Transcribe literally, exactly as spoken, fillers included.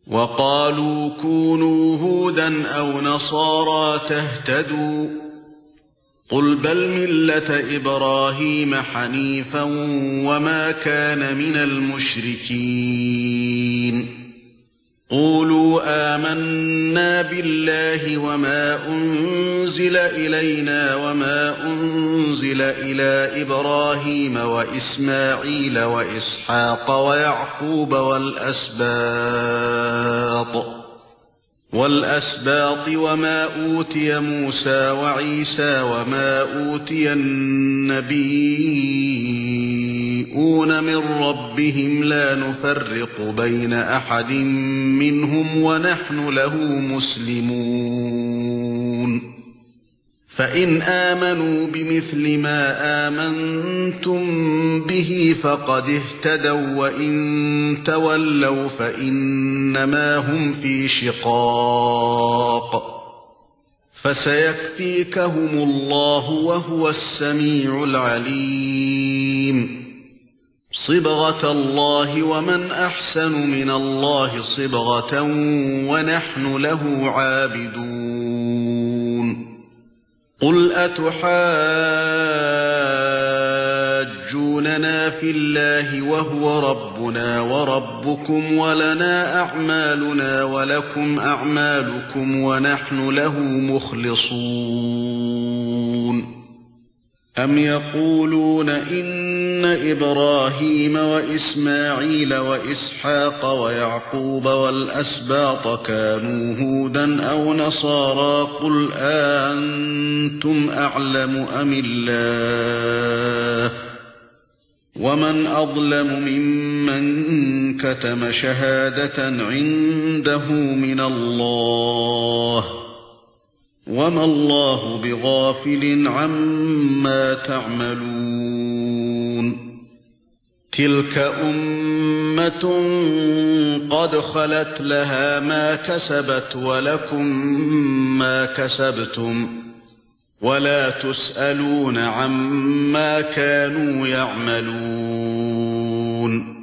وقالوا كونوا هودا أو نصارى تهتدوا قل بل ملة إبراهيم حنيفا وما كان من المشركين قولوا آمنا بالله وما أنزل إلينا وما أنزل إلى إبراهيم وإسماعيل وإسحاق ويعقوب والأسباط والأسباط وما أوتي موسى وعيسى وما أوتي النبيون من ربهم لا نفرق بين أحد منهم ونحن له مسلمون فإن آمنوا بمثل ما آمنتم به فقد اهتدوا وإن تولوا فإنما هم في شقاق فسيكفيكهم الله وهو السميع العليم صبغة الله ومن أحسن من الله صبغة ونحن له عابدون قل أتحاجوننا في الله وهو ربنا وربكم ولنا أعمالنا ولكم أعمالكم ونحن له مخلصون أم يقولون إن إبراهيم وإسماعيل وإسحاق ويعقوب والأسباط كانوا هودا أو نصارى قل أنتم أعلم أم الله ومن أظلم ممن كتم شهادة عنده من الله وما الله بغافل عما تعملون تلك أمة قد خلت لها ما كسبت ولكم ما كسبتم ولا تسألون عما كانوا يعملون